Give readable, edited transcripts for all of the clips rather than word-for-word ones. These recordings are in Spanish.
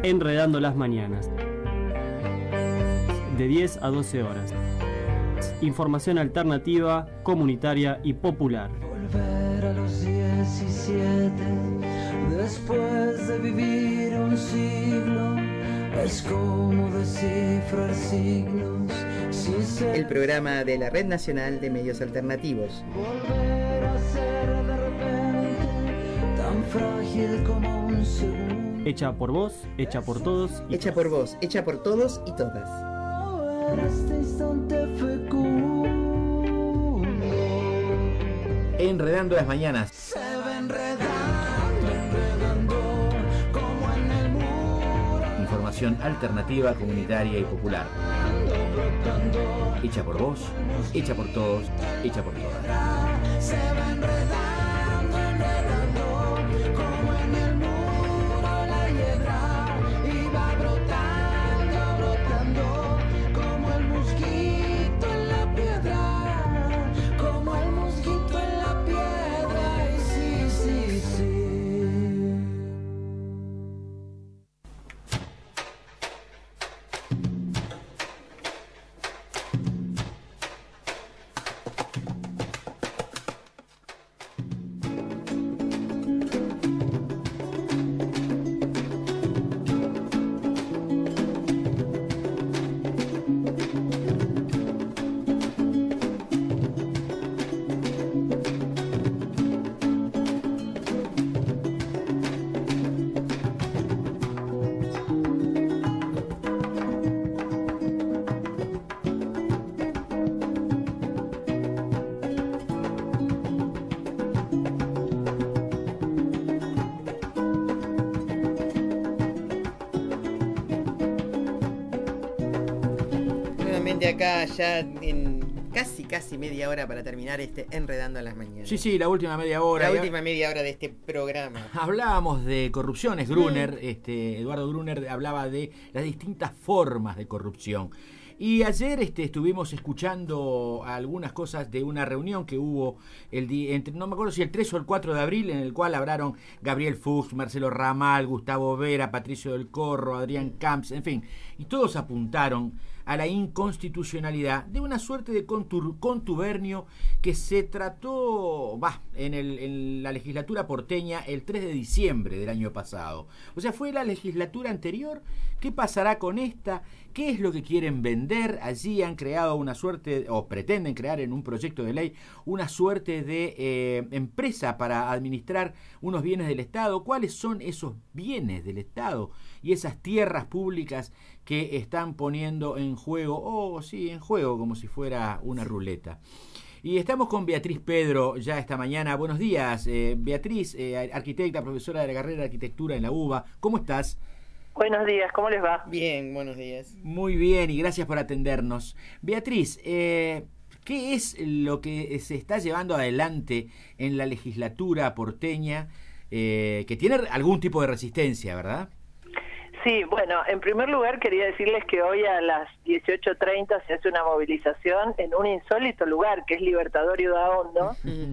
Enredando las mañanas. De 10 a 12 horas. Información alternativa, comunitaria y popular. Volver a los 17, después de vivir un siglo, es como descifrar signos. El programa de la Red Nacional de Medios Alternativos. Volver a ser de repente tan frágil como un segundo. Hecha por vos, hecha por todos. Hecha por vos, hecha por todos y todas. En este instante fecundo. Enredando las mañanas. Se va enredando, enredando, como en el muro. Información alternativa, comunitaria y popular. Hecha por vos, hecha por todos, hecha por todas. Se va enredando, enredando, como en el muro la hiedra. Y va brotando, brotando, como el mosquito en la piedra. Como el mosquito en la piedra. Y sí, sí, sí. Acá ya en casi media hora para terminar este Enredando a las Mañanas. Sí, la última media hora. La última media hora de este programa. Hablábamos de corrupciones, Gruner, Eduardo Gruner hablaba de las distintas formas de corrupción. Y ayer estuvimos escuchando algunas cosas de una reunión que hubo no me acuerdo si el 3 o el 4 de abril, en el cual hablaron Gabriel Fuchs, Marcelo Ramal, Gustavo Vera, Patricio del Corro, Adrián Camps, en fin, y todos apuntaron a la inconstitucionalidad de una suerte de contubernio que se trató en la legislatura porteña el 3 de diciembre del año pasado. O sea, fue la legislatura anterior. ¿Qué pasará con esta? ¿Qué es lo que quieren vender? Allí han creado una suerte, o pretenden crear en un proyecto de ley, una suerte de empresa para administrar unos bienes del Estado. ¿Cuáles son esos bienes del Estado y esas tierras públicas que están poniendo en juego, en juego como si fuera una ruleta? Y estamos con Beatriz Pedro ya esta mañana. Buenos días, Beatriz, arquitecta, profesora de la carrera de arquitectura en la UBA. ¿Cómo estás? Buenos días, ¿cómo les va? Bien, buenos días. Muy bien, y gracias por atendernos. Beatriz, ¿qué es lo que se está llevando adelante en la legislatura porteña que tiene algún tipo de resistencia, verdad? Sí, bueno, en primer lugar quería decirles que hoy a las 18:30 se hace una movilización en un insólito lugar, que es Libertador Daondo,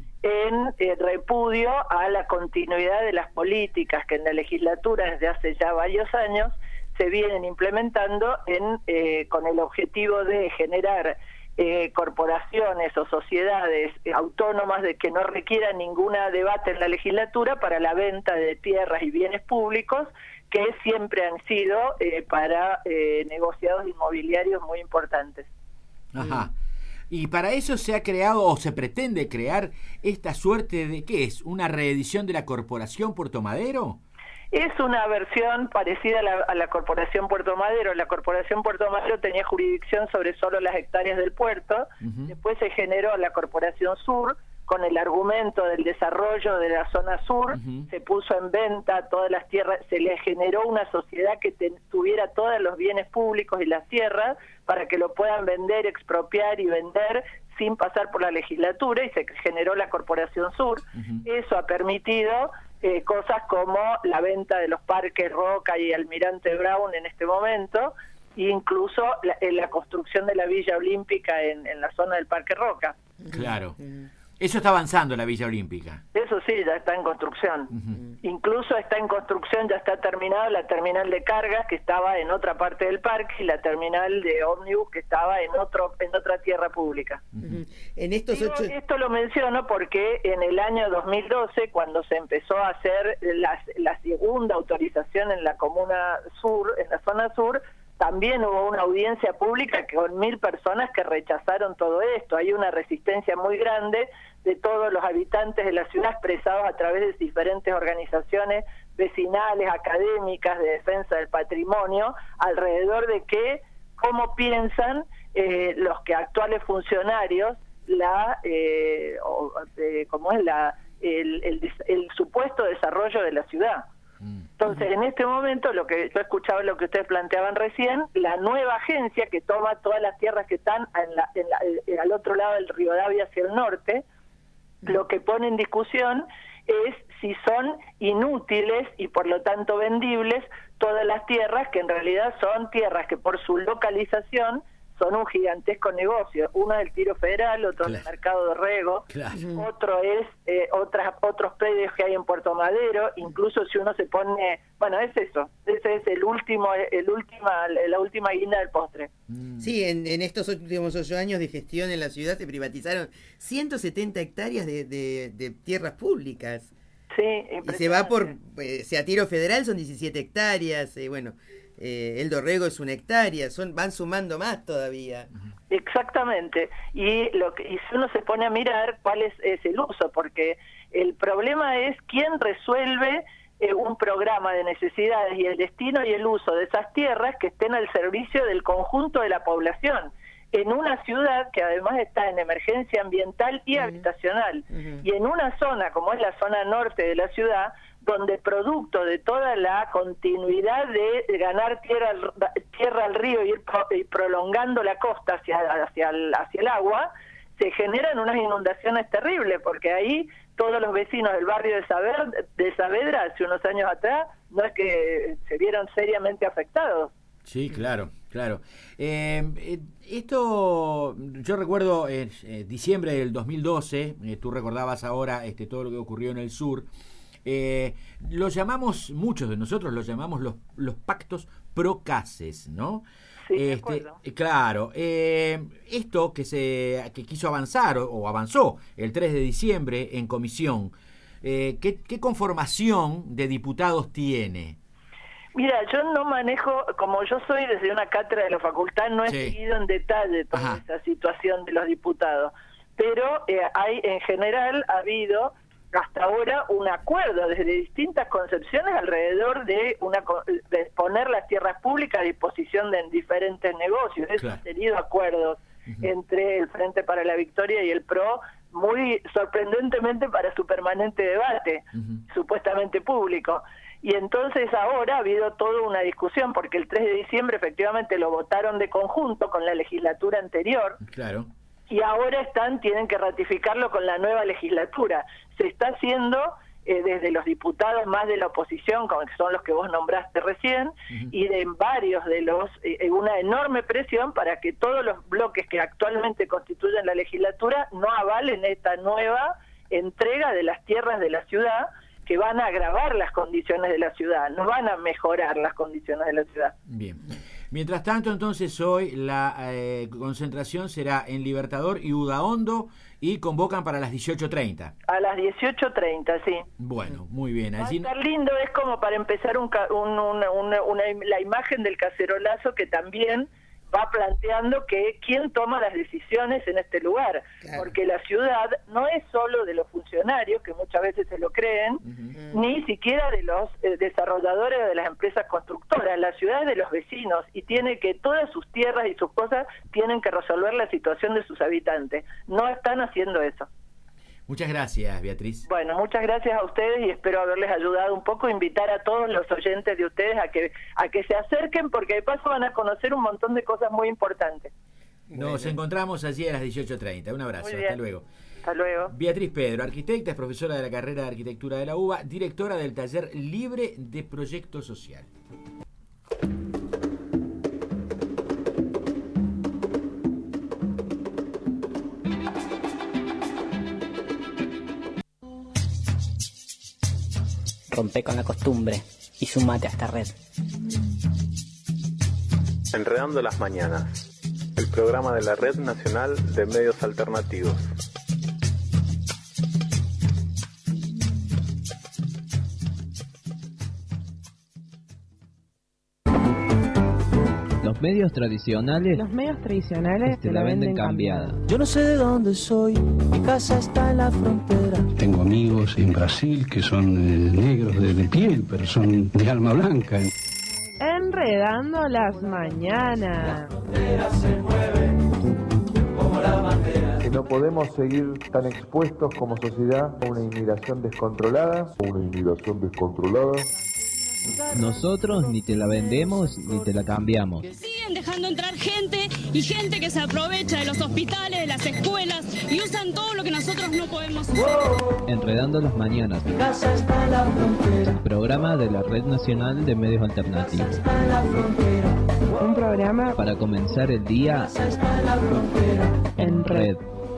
en repudio a la continuidad de las políticas que en la legislatura desde hace ya varios años se vienen implementando con el objetivo de generar corporaciones o sociedades autónomas de que no requieran ningún debate en la legislatura para la venta de tierras y bienes públicos que siempre han sido para negociados inmobiliarios muy importantes. Ajá. Y para eso se ha creado o se pretende crear esta suerte de, ¿qué es? ¿Una reedición de la Corporación Puerto Madero? Es una versión parecida a la Corporación Puerto Madero. La Corporación Puerto Madero tenía jurisdicción sobre solo las hectáreas del puerto. Después se generó la Corporación Sur con el argumento del desarrollo de la zona sur. Se puso en venta todas las tierras, se le generó una sociedad que tuviera todos los bienes públicos y las tierras para que lo puedan vender, expropiar y vender sin pasar por la legislatura, y se generó la Corporación Sur. Eso ha permitido cosas como la venta de los parques Roca y Almirante Brown en este momento, e incluso la construcción de la Villa Olímpica en la zona del Parque Roca. Claro. Eso está avanzando la Villa Olímpica. Eso sí, ya está en construcción. Incluso está en construcción, ya está terminada la terminal de cargas que estaba en otra parte del parque y la terminal de ómnibus que estaba en otra tierra pública. En estos Digo, 8... esto lo menciono porque en el año 2012, cuando se empezó a hacer la segunda autorización en la comuna sur, en la zona sur, también hubo una audiencia pública con 1000 personas que rechazaron todo esto. Hay una resistencia muy grande de todos los habitantes de la ciudad expresados a través de diferentes organizaciones vecinales, académicas, de defensa del patrimonio, alrededor de cómo piensan los que actuales funcionarios el supuesto desarrollo de la ciudad. Entonces, en este momento, lo que yo escuchaba, lo que ustedes planteaban recién, la nueva agencia que toma todas las tierras que están al otro lado del Rivadavia hacia el norte, lo que pone en discusión es si son inútiles y por lo tanto vendibles todas las tierras que en realidad son tierras que por su localización son un gigantesco negocio. Uno es el Tiro Federal, otro es el Mercado de Rego, otro es otros predios que hay en Puerto Madero. Incluso si uno se pone, bueno, es eso, ese es la última guinda del postre. Sí, en estos últimos 8 años de gestión en la ciudad se privatizaron 170 hectáreas de tierras públicas. Sí, y se va por, a Tiro Federal son 17 hectáreas, El Dorrego es 1 hectárea, van sumando más todavía. Exactamente, y si uno se pone a mirar cuál es el uso, porque el problema es quién resuelve un programa de necesidades y el destino y el uso de esas tierras que estén al servicio del conjunto de la población, en una ciudad que además está en emergencia ambiental y habitacional, y en una zona como es la zona norte de la ciudad, donde producto de toda la continuidad de ganar tierra al río y ir prolongando la costa hacia el agua, se generan unas inundaciones terribles, porque ahí todos los vecinos del barrio de Saavedra, hace unos años atrás, no es que se vieron seriamente afectados. Sí, claro. Esto, yo recuerdo en diciembre del 2012, tú recordabas ahora todo lo que ocurrió en el sur. Lo llamamos, muchos de nosotros los llamamos los pactos procases, ¿no? Sí, de acuerdo. Claro, esto que quiso avanzar o avanzó el 3 de diciembre en comisión, ¿qué conformación de diputados tiene? Mira, yo no manejo, como yo soy desde una cátedra de la facultad, no he seguido en detalle toda esa situación de los diputados, pero en general ha habido hasta ahora un acuerdo desde distintas concepciones alrededor de poner las tierras públicas a disposición de diferentes negocios. Eso ha tenido acuerdos entre el Frente para la Victoria y el PRO, muy sorprendentemente para su permanente debate, supuestamente público. Y entonces ahora ha habido toda una discusión, porque el 3 de diciembre efectivamente lo votaron de conjunto con la legislatura anterior. Claro. Y ahora tienen que ratificarlo con la nueva legislatura. Se está haciendo desde los diputados más de la oposición, como que son los que vos nombraste recién, y de varios de una enorme presión para que todos los bloques que actualmente constituyen la legislatura no avalen esta nueva entrega de las tierras de la ciudad, que van a agravar las condiciones de la ciudad, no van a mejorar las condiciones de la ciudad. Bien. Mientras tanto, entonces, hoy la concentración será en Libertador y Udaondo y convocan para las 18:30. A las 18:30, sí. Bueno, muy bien. Allí... Va a estar lindo, es como para empezar la imagen del cacerolazo que también va planteando quién toma las decisiones en este lugar, porque la ciudad no es solo de los funcionarios, que muchas veces se lo creen, ni siquiera de los desarrolladores de las empresas constructoras. La ciudad es de los vecinos y tiene que todas sus tierras y sus cosas tienen que resolver la situación de sus habitantes. No están haciendo eso. Muchas gracias, Beatriz. Bueno, muchas gracias a ustedes y espero haberles ayudado un poco, invitar a todos los oyentes de ustedes a que se acerquen, porque de paso van a conocer un montón de cosas muy importantes. Nos encontramos allí a las 18:30. Un abrazo, hasta luego. Hasta luego. Beatriz Pedro, arquitecta, es profesora de la carrera de Arquitectura de la UBA, directora del taller Libre de Proyecto Social. Rompe con la costumbre y sumate a esta red. Enredando las mañanas, el programa de la Red Nacional de Medios Alternativos. Los medios tradicionales te la venden cambiada. Yo no sé de dónde soy, mi casa está en la frontera. Tengo amigos en Brasil que son negros de piel, pero son de alma blanca. Enredando las mañanas. La frontera se mueve como la bandera. Que no podemos seguir tan expuestos como sociedad a una inmigración descontrolada. Nosotros ni te la vendemos ni te la cambiamos. Siguen dejando entrar gente y gente que se aprovecha de los hospitales, de las escuelas y usan todo lo que nosotros no podemos usar. Enredando las mañanas. Mi casa está en la frontera. El programa de la Red Nacional de Medios Alternativos. Está en la frontera. Un programa para comenzar el día está en la frontera. en red.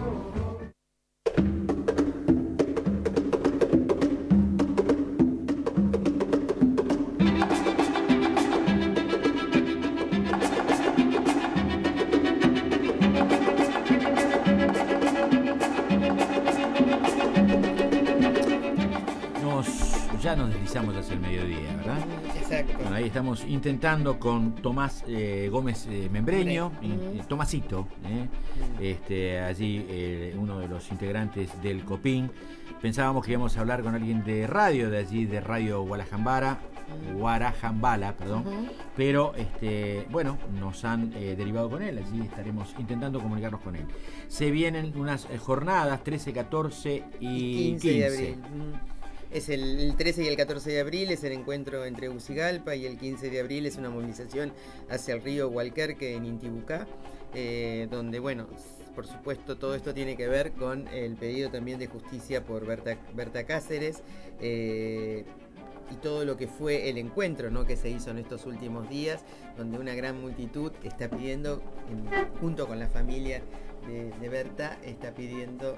Ya nos deslizamos hacia el mediodía, ¿verdad? Exacto. Bueno, ahí estamos intentando con Tomás Gómez Membreño, Tomasito, allí uno de los integrantes del COPIN. Pensábamos que íbamos a hablar con alguien de radio, de allí, de Radio Guarajambala, pero bueno, nos han derivado con él, allí estaremos intentando comunicarnos con él. Se vienen unas jornadas 13, 14 y 15 de abril. Es el 13 y el 14 de abril es el encuentro entre Tegucigalpa y el 15 de abril es una movilización hacia el río Hualcarque en Intibucá, donde, bueno, por supuesto todo esto tiene que ver con el pedido también de justicia por Berta Cáceres y todo lo que fue el encuentro, ¿no?, que se hizo en estos últimos días, donde una gran multitud está pidiendo, junto con la familia de Berta, está pidiendo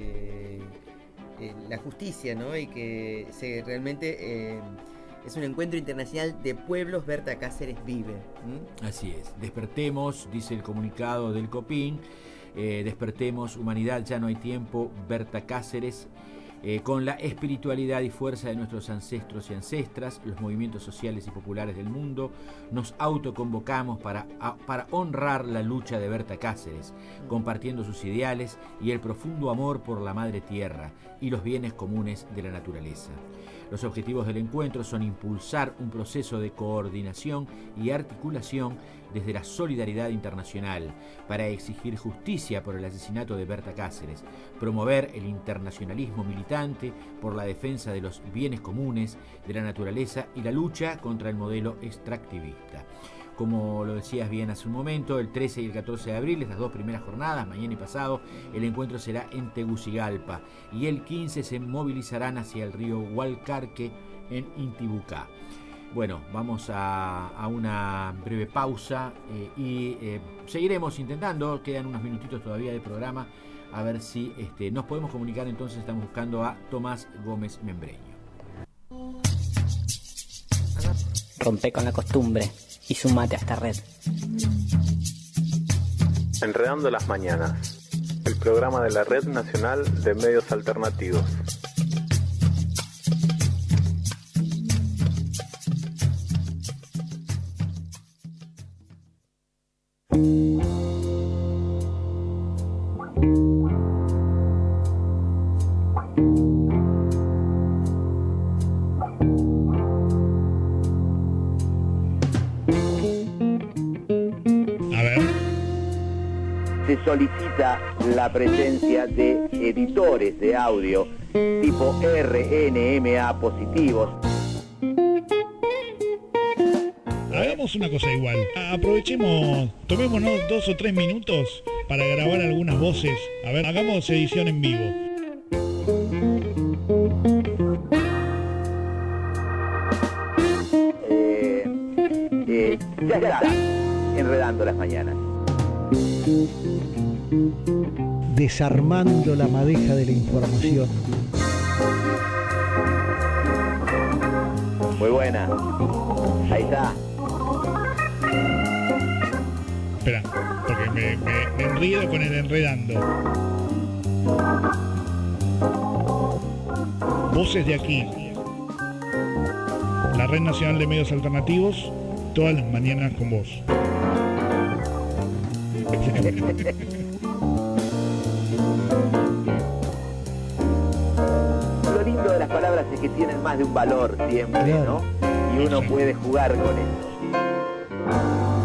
la justicia, ¿no? Y que realmente es un encuentro internacional de pueblos. Berta Cáceres vive. Así es. Despertemos, dice el comunicado del COPIN. Despertemos, humanidad, ya no hay tiempo. Berta Cáceres. Con la espiritualidad y fuerza de nuestros ancestros y ancestras, los movimientos sociales y populares del mundo, nos autoconvocamos para honrar la lucha de Berta Cáceres, compartiendo sus ideales y el profundo amor por la madre tierra y los bienes comunes de la naturaleza. Los objetivos del encuentro son impulsar un proceso de coordinación y articulación desde la solidaridad internacional para exigir justicia por el asesinato de Berta Cáceres, promover el internacionalismo militante por la defensa de los bienes comunes, de la naturaleza y la lucha contra el modelo extractivista. Como lo decías bien hace un momento, el 13 y el 14 de abril, las dos primeras jornadas, mañana y pasado, el encuentro será en Tegucigalpa y el 15 se movilizarán hacia el río Hualcarque en Intibucá. Bueno, vamos a una breve pausa y seguiremos intentando, quedan unos minutitos todavía de programa, a ver si nos podemos comunicar. Entonces estamos buscando a Tomás Gómez Membreño. Rompe con la costumbre y sumate a esta red. Enredando las mañanas, el programa de la Red Nacional de Medios Alternativos. Se solicita la presencia de editores de audio tipo RNMA positivos. Hagamos una cosa igual. Aprovechemos, tomémonos 2 o 3 minutos para grabar algunas voces. A ver, hagamos edición en vivo. Ya está, enredando las mañanas. Desarmando la madeja de la información. Muy buena. Ahí está. Espera, porque me enredo con el enredando. Voces de aquí. La Red Nacional de Medios Alternativos, todas las mañanas con vos. Lo lindo de las palabras es que tienen más de un valor siempre, ¿no? Y uno puede jugar con eso.